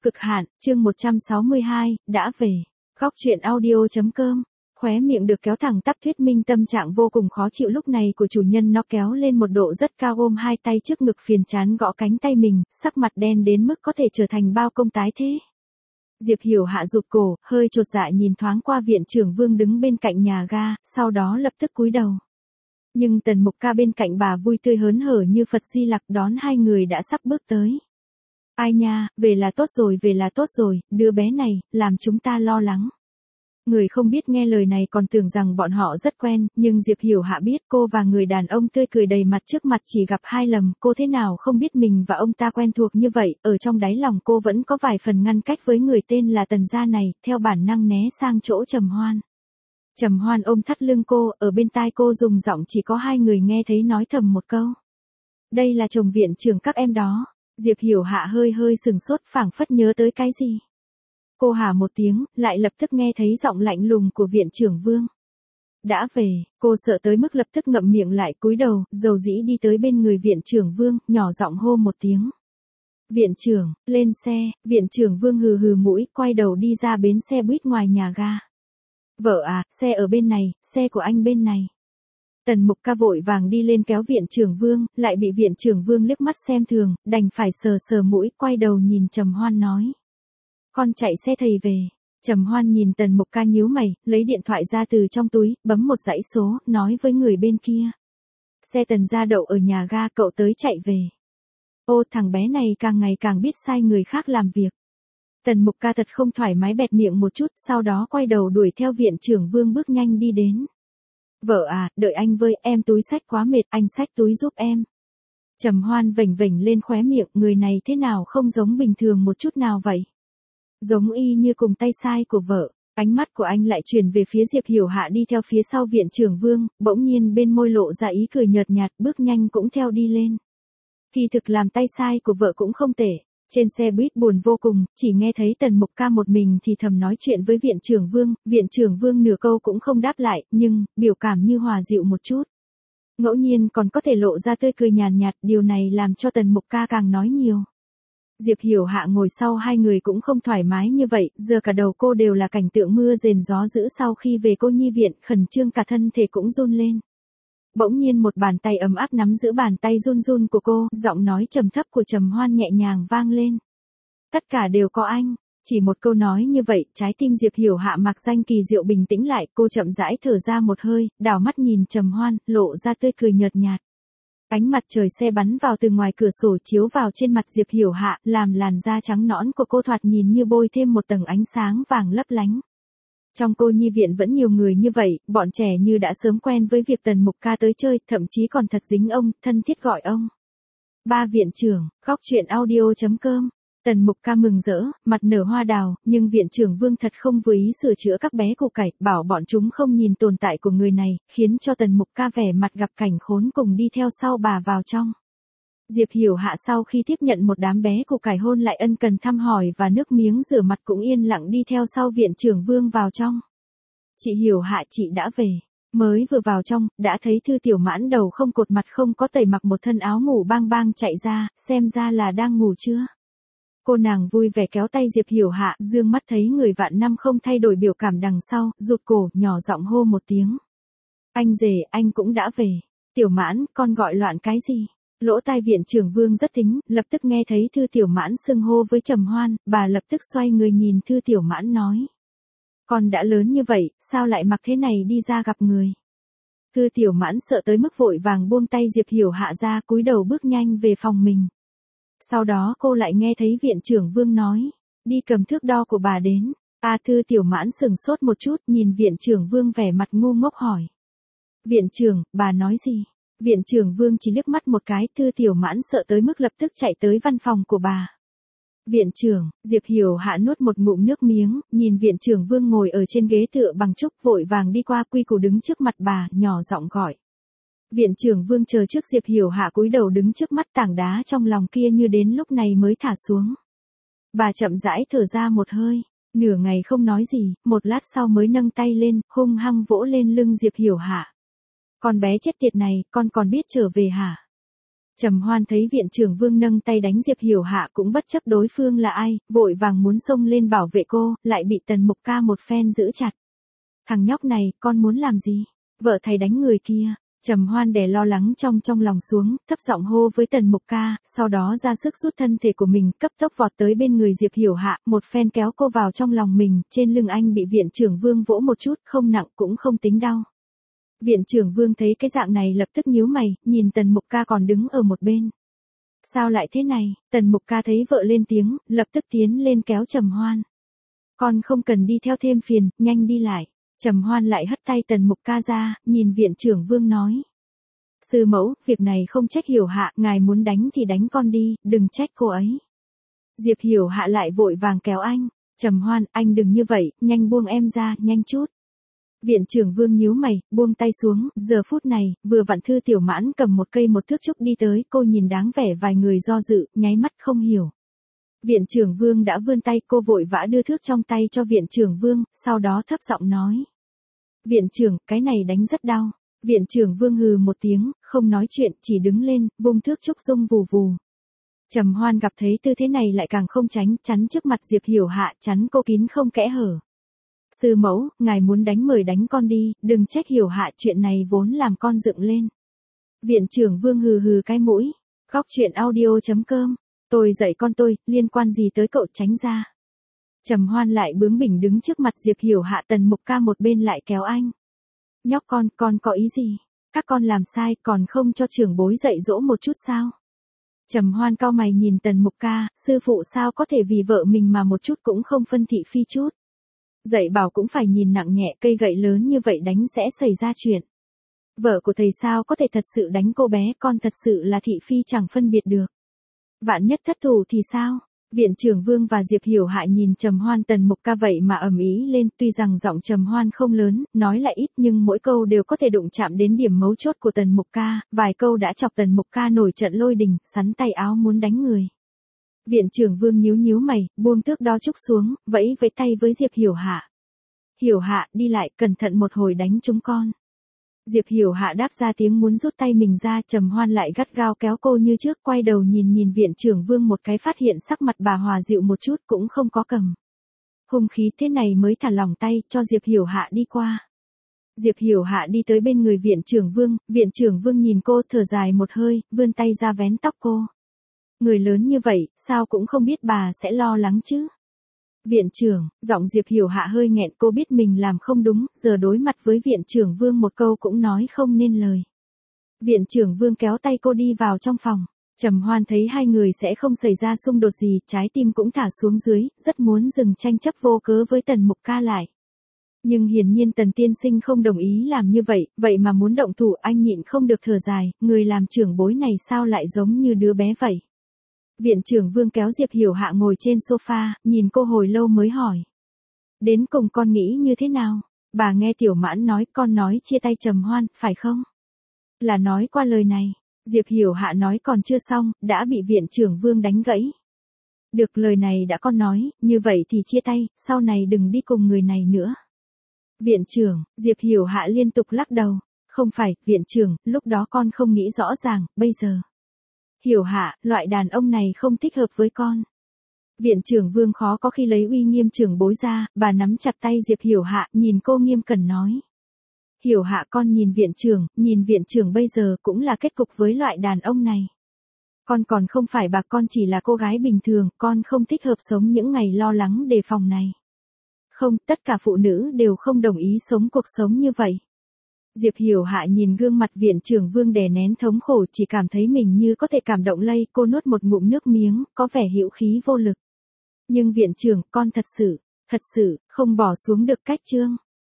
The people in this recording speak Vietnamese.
Cực hạn, chương 162, đã về. Góc truyện audio.com. Khóe miệng được kéo thẳng tắp thuyết minh tâm trạng vô cùng khó chịu lúc này của chủ nhân, nó kéo lên một độ rất cao, ôm hai tay trước ngực phiền chán gõ cánh tay mình, sắc mặt đen đến mức có thể trở thành bao công tái thế. Diệp Hiểu Hạ rụt cổ, hơi chột dạ nhìn thoáng qua viện trưởng Vương đứng bên cạnh nhà ga, sau đó lập tức cúi đầu. Nhưng Tần Mục Ca bên cạnh bà vui tươi hớn hở như Phật Di Lặc đón hai người đã sắp bước tới. Ai nha, về là tốt rồi, đứa bé này, làm chúng ta lo lắng. Người không biết nghe lời này còn tưởng rằng bọn họ rất quen, nhưng Diệp Hiểu Hạ biết cô và người đàn ông tươi cười đầy mặt trước mặt chỉ gặp hai lần, cô thế nào không biết mình và ông ta quen thuộc như vậy, ở trong đáy lòng cô vẫn có vài phần ngăn cách với người tên là Tần gia này, theo bản năng né sang chỗ Trầm Hoan. Trầm Hoan ôm thắt lưng cô, ở bên tai cô dùng giọng chỉ có hai người nghe thấy nói thầm một câu. Đây là chồng viện trưởng các em đó. Diệp Hiểu Hạ hơi sừng sốt, phảng phất nhớ tới cái gì. Cô hả một tiếng, lại lập tức nghe thấy giọng lạnh lùng của viện trưởng Vương. Đã về, cô sợ tới mức lập tức ngậm miệng lại, cúi đầu, dầu dĩ đi tới bên người viện trưởng Vương, nhỏ giọng hô một tiếng. Viện trưởng, lên xe. Viện trưởng Vương hừ hừ mũi, quay đầu đi ra bến xe buýt ngoài nhà ga. Vợ à, xe ở bên này, xe của anh bên này. Tần Mục Ca vội vàng đi lên kéo viện trưởng Vương, lại bị viện trưởng Vương liếc mắt xem thường, đành phải sờ mũi, quay đầu nhìn Trầm Hoan nói. Con chạy xe thầy về. Trầm Hoan nhìn Tần Mục Ca nhíu mày, lấy điện thoại ra từ trong túi, bấm một dãy số, nói với người bên kia. Xe Tần gia đậu ở nhà ga, cậu tới chạy về. Ô, thằng bé này càng ngày càng biết sai người khác làm việc. Tần Mục Ca thật không thoải mái bẹt miệng một chút, sau đó quay đầu đuổi theo viện trưởng Vương bước nhanh đi đến. Vợ à, đợi anh với, em túi xách quá mệt, anh xách túi giúp em. Trầm Hoan vểnh lên khóe miệng, người này thế nào không giống bình thường một chút nào vậy? Giống y như cùng tay sai của vợ. Ánh mắt của anh lại chuyển về phía Diệp Hiểu Hạ đi theo phía sau viện trưởng Vương, bỗng nhiên bên môi lộ ra ý cười nhợt nhạt, bước nhanh cũng theo đi lên. Kỳ thực làm tay sai của vợ cũng không tệ. Trên xe buýt buồn vô cùng, chỉ nghe thấy Tần Mục Ca một mình thì thầm nói chuyện với viện trưởng Vương nửa câu cũng không đáp lại, nhưng, biểu cảm như hòa dịu một chút. Ngẫu nhiên còn có thể lộ ra tươi cười nhàn nhạt, điều này làm cho Tần Mục Ca càng nói nhiều. Diệp Hiểu Hạ ngồi sau hai người cũng không thoải mái như vậy, giờ cả đầu cô đều là cảnh tượng mưa rền gió dữ sau khi về cô nhi viện, khẩn trương cả thân thể cũng run lên. Bỗng nhiên một bàn tay ấm áp nắm giữ bàn tay run của cô, giọng nói trầm thấp của Trầm Hoan nhẹ nhàng vang lên. Tất cả đều có anh. Chỉ một câu nói như vậy, trái tim Diệp Hiểu Hạ mặc danh kỳ diệu bình tĩnh lại, cô chậm rãi thở ra một hơi, đảo mắt nhìn Trầm Hoan, lộ ra tươi cười nhợt nhạt. Ánh mặt trời xe bắn vào từ ngoài cửa sổ chiếu vào trên mặt Diệp Hiểu Hạ, làm làn da trắng nõn của cô thoạt nhìn như bôi thêm một tầng ánh sáng vàng lấp lánh. Trong cô nhi viện vẫn nhiều người như vậy, bọn trẻ như đã sớm quen với việc Tần Mục Ca tới chơi, thậm chí còn thật dính ông, thân thiết gọi ông. Ba viện trưởng, góc truyện audio.com. Tần Mục Ca mừng rỡ, mặt nở hoa đào, nhưng viện trưởng Vương thật không vừa ý sửa chữa các bé củ cải, bảo bọn chúng không nhìn tồn tại của người này, khiến cho Tần Mục Ca vẻ mặt gặp cảnh khốn cùng đi theo sau bà vào trong. Diệp Hiểu Hạ sau khi tiếp nhận một đám bé củ cải hôn lại ân cần thăm hỏi và nước miếng rửa mặt cũng yên lặng đi theo sau viện trưởng Vương vào trong. Chị Hiểu Hạ, chị đã về. Mới vừa vào trong, đã thấy Thư Tiểu Mãn đầu không cột mặt không có tẩy mặc một thân áo ngủ bang chạy ra, xem ra là đang ngủ chưa. Cô nàng vui vẻ kéo tay Diệp Hiểu Hạ, dương mắt thấy người vạn năm không thay đổi biểu cảm đằng sau, rụt cổ, nhỏ giọng hô một tiếng. Anh rể, anh cũng đã về. Tiểu Mãn, con gọi loạn cái gì? Lỗ tai viện trưởng Vương rất thính, lập tức nghe thấy Thư Tiểu Mãn xưng hô với Trầm Hoan, bà lập tức xoay người nhìn Thư Tiểu Mãn nói. Con đã lớn như vậy, sao lại mặc thế này đi ra gặp người? Thư Tiểu Mãn sợ tới mức vội vàng buông tay Diệp Hiểu Hạ ra, cúi đầu bước nhanh về phòng mình. Sau đó cô lại nghe thấy viện trưởng Vương nói, đi cầm thước đo của bà đến. Thư Tiểu Mãn sừng sốt một chút, nhìn viện trưởng Vương vẻ mặt ngu ngốc hỏi. Viện trưởng, bà nói gì? Viện trưởng Vương chỉ liếc mắt một cái, Thư Tiểu Mãn sợ tới mức lập tức chạy tới văn phòng của bà. Viện trưởng, Diệp Hiểu Hạ nuốt một ngụm nước miếng, nhìn viện trưởng Vương ngồi ở trên ghế tựa bằng trúc, vội vàng đi qua quy củ đứng trước mặt bà, nhỏ giọng gọi. Viện trưởng Vương chờ trước Diệp Hiểu Hạ cúi đầu đứng trước mắt, tảng đá trong lòng kia như đến lúc này mới thả xuống. Bà chậm rãi thở ra một hơi, nửa ngày không nói gì, một lát sau mới nâng tay lên, hung hăng vỗ lên lưng Diệp Hiểu Hạ. Con bé chết tiệt này, con còn biết trở về hả? Trầm Hoan thấy viện trưởng Vương nâng tay đánh Diệp Hiểu Hạ cũng bất chấp đối phương là ai, vội vàng muốn xông lên bảo vệ cô, lại bị Tần Mục Ca một phen giữ chặt. Thằng nhóc này, con muốn làm gì? Vợ thầy đánh người kia. Trầm Hoan đè lo lắng trong lòng xuống, thấp giọng hô với Tần Mục Ca, sau đó ra sức rút thân thể của mình, cấp tốc vọt tới bên người Diệp Hiểu Hạ, một phen kéo cô vào trong lòng mình, trên lưng anh bị viện trưởng Vương vỗ một chút, không nặng cũng không tính đau. Viện trưởng Vương thấy cái dạng này lập tức nhíu mày, nhìn Tần Mục Ca còn đứng ở một bên. Sao lại thế này? Tần Mục Ca thấy vợ lên tiếng, lập tức tiến lên kéo Trầm Hoan. Con không cần đi theo thêm phiền, nhanh đi lại. Trầm Hoan lại hất tay Tần Mục Ca ra, nhìn viện trưởng Vương nói. Sư mẫu, việc này không trách Hiểu Hạ, ngài muốn đánh thì đánh con đi, đừng trách cô ấy. Diệp Hiểu Hạ lại vội vàng kéo anh. Trầm Hoan, anh đừng như vậy, nhanh buông em ra, nhanh chút. Viện trưởng Vương nhíu mày, buông tay xuống, giờ phút này, vừa vặn Thư Tiểu Mãn cầm một cây một thước trúc đi tới, cô nhìn đáng vẻ vài người do dự, nháy mắt không hiểu. Viện trưởng Vương đã vươn tay, cô vội vã đưa thước trong tay cho viện trưởng Vương, sau đó thấp giọng nói. Viện trưởng, cái này đánh rất đau. Viện trưởng Vương hừ một tiếng, không nói chuyện, chỉ đứng lên, vung thước trúc rung vù vù. Trầm Hoan gặp thấy tư thế này lại càng không tránh, chắn trước mặt Diệp Hiểu Hạ, chắn cô kín không kẽ hở. Sư mẫu, ngài muốn đánh mời đánh con đi, đừng trách Hiểu Hạ, chuyện này vốn làm con dựng lên. Viện trưởng Vương hừ hừ cái mũi. Góc truyện audio.com. Tôi dạy con tôi, liên quan gì tới cậu, tránh ra. Trầm Hoan lại bướng bỉnh đứng trước mặt Diệp Hiểu Hạ. Tần Mục Ca một bên lại kéo anh. Nhóc con có ý gì? Các con làm sai còn không cho trưởng bối dạy dỗ một chút sao? Trầm Hoan cau mày nhìn Tần Mục Ca, sư phụ sao có thể vì vợ mình mà một chút cũng không phân thị phi chút. Dạy bảo cũng phải nhìn nặng nhẹ, cây gậy lớn như vậy đánh sẽ xảy ra chuyện. Vợ của thầy sao có thể thật sự đánh cô bé, con thật sự là thị phi chẳng phân biệt được. Vạn nhất thất thủ thì sao? Viện trưởng Vương và Diệp Hiểu Hạ nhìn Trầm Hoan. Tần Mục Ca vậy mà ầm ĩ lên, tuy rằng giọng Trầm Hoan không lớn, nói lại ít nhưng mỗi câu đều có thể đụng chạm đến điểm mấu chốt của Tần Mục Ca, vài câu đã chọc Tần Mục Ca nổi trận lôi đình, sắn tay áo muốn đánh người. Viện trưởng Vương nhíu mày, buông thước đó trúc xuống, vẫy với tay với Diệp Hiểu Hạ. Hiểu Hạ, đi lại, cẩn thận một hồi đánh chúng con. Diệp Hiểu Hạ đáp ra tiếng muốn rút tay mình ra. Trầm Hoan lại gắt gao kéo cô như trước, quay đầu nhìn viện trưởng Vương một cái, phát hiện sắc mặt bà hòa dịu một chút, cũng không có cầm hung khí, thế này mới thả lỏng tay, cho Diệp Hiểu Hạ đi qua. Diệp Hiểu Hạ đi tới bên người viện trưởng Vương nhìn cô thở dài một hơi, vươn tay ra vén tóc cô. Người lớn như vậy, sao cũng không biết bà sẽ lo lắng chứ. Viện trưởng, giọng Diệp Hiểu Hạ hơi nghẹn, cô biết mình làm không đúng, giờ đối mặt với viện trưởng Vương một câu cũng nói không nên lời. Viện trưởng Vương kéo tay cô đi vào trong phòng. Trầm Hoan thấy hai người sẽ không xảy ra xung đột gì, trái tim cũng thả xuống dưới, rất muốn dừng tranh chấp vô cớ với Tần Mục Ca lại. Nhưng hiển nhiên Tần tiên sinh không đồng ý làm như vậy, vậy mà muốn động thủ, anh nhịn không được thở dài, người làm trưởng bối này sao lại giống như đứa bé vậy. Viện trưởng Vương kéo Diệp Hiểu Hạ ngồi trên sofa, nhìn cô hồi lâu mới hỏi. Đến cùng con nghĩ như thế nào? Bà nghe Tiểu Mãn nói con nói chia tay Trầm Hoan, phải không? Là nói qua lời này. Diệp Hiểu Hạ nói còn chưa xong, đã bị viện trưởng Vương đánh gãy. Được, lời này đã con nói, như vậy thì chia tay, sau này đừng đi cùng người này nữa. Viện trưởng, Diệp Hiểu Hạ liên tục lắc đầu. Không phải, viện trưởng, lúc đó con không nghĩ rõ ràng, bây giờ. Hiểu Hạ, loại đàn ông này không thích hợp với con. Viện trưởng Vương khó có khi lấy uy nghiêm trưởng bối ra, bà nắm chặt tay Diệp Hiểu Hạ, nhìn cô nghiêm cẩn nói. Hiểu Hạ, con nhìn viện trưởng bây giờ cũng là kết cục với loại đàn ông này. Con còn không phải bà, con chỉ là cô gái bình thường, con không thích hợp sống những ngày lo lắng đề phòng này. Không, tất cả phụ nữ đều không đồng ý sống cuộc sống như vậy. Diệp Hiểu Hạ nhìn gương mặt viện trưởng Vương đè nén thống khổ, chỉ cảm thấy mình như có thể cảm động lây, cô nuốt một ngụm nước miếng, có vẻ hữu khí vô lực. Nhưng viện trưởng, con thật sự, không bỏ xuống được cách chương.